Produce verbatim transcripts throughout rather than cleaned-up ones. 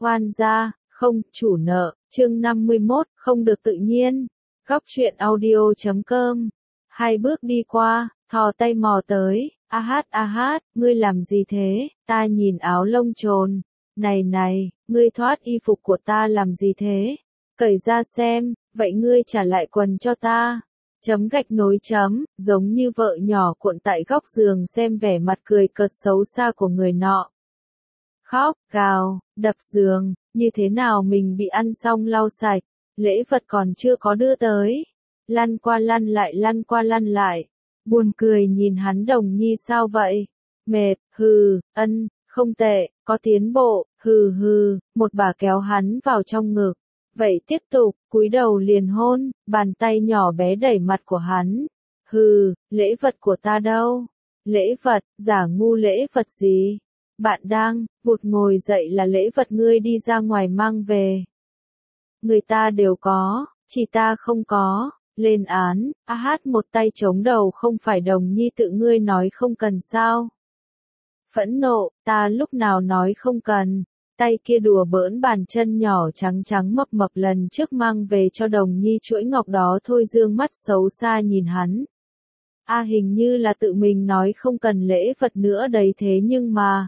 Oan gia, không, chủ nợ, chương năm mươi mốt, không được tự nhiên. Góc truyện audio chấm com. Hai bước đi qua, thò tay mò tới, a hát a hát, ngươi làm gì thế, ta nhìn áo lông trồn. Này này, ngươi thoát y phục của ta làm gì thế? Cởi ra xem, vậy ngươi trả lại quần cho ta. Chấm gạch nối chấm, giống như vợ nhỏ cuộn tại góc giường xem vẻ mặt cười cợt xấu xa của người nọ. Khóc, gào, đập giường, như thế nào mình bị ăn xong lau sạch, lễ vật còn chưa có đưa tới. Lăn qua lăn lại lăn qua lăn lại, buồn cười nhìn hắn Đồng Nhi sao vậy? Mệt, hừ, ân, không tệ, có tiến bộ, hừ hừ, một bà kéo hắn vào trong ngực. Vậy tiếp tục, cúi đầu liền hôn, bàn tay nhỏ bé đẩy mặt của hắn. Hừ, lễ vật của ta đâu? Lễ vật, giả ngu lễ vật gì? Bạn đang, vụt ngồi dậy là lễ vật ngươi đi ra ngoài mang về. Người ta đều có, chỉ ta không có, lên án, a hát một tay chống đầu không phải Đồng Nhi tự ngươi nói không cần sao. Phẫn nộ, ta lúc nào nói không cần, tay kia đùa bỡn bàn chân nhỏ trắng trắng mập mập lần trước mang về cho Đồng Nhi chuỗi ngọc đó thôi dương mắt xấu xa nhìn hắn. A à, hình như là tự mình nói không cần lễ vật nữa đấy thế nhưng mà.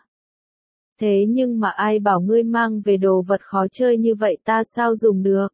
Thế nhưng mà ai bảo ngươi mang về đồ vật khó chơi như vậy ta sao dùng được?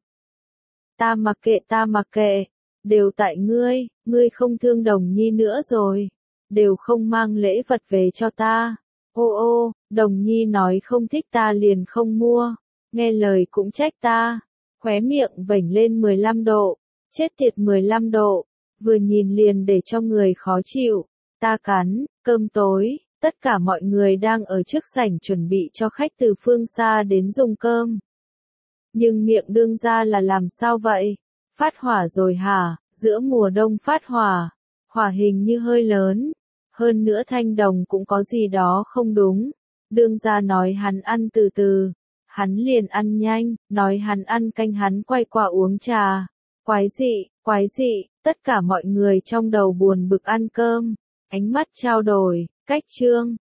Ta mặc kệ ta mặc kệ, đều tại ngươi, ngươi không thương Đồng Nhi nữa rồi, đều không mang lễ vật về cho ta. Ô ô, Đồng Nhi nói không thích ta liền không mua, nghe lời cũng trách ta, khóe miệng vểnh lên mười lăm độ, chết tiệt mười lăm độ, vừa nhìn liền để cho người khó chịu, ta cắn, cơm tối. Tất cả mọi người đang ở trước sảnh chuẩn bị cho khách từ phương xa đến dùng cơm. Nhưng miệng đương ra là làm sao vậy? Phát hỏa rồi hả? Giữa mùa đông phát hỏa. Hỏa hình như hơi lớn. Hơn nữa Thanh Đồng cũng có gì đó không đúng. Đương ra nói hắn ăn từ từ. Hắn liền ăn nhanh, nói hắn ăn canh hắn quay qua uống trà. Quái dị, quái dị, tất cả mọi người trong đầu buồn bực ăn cơm. Ánh mắt trao đổi. Cách trương,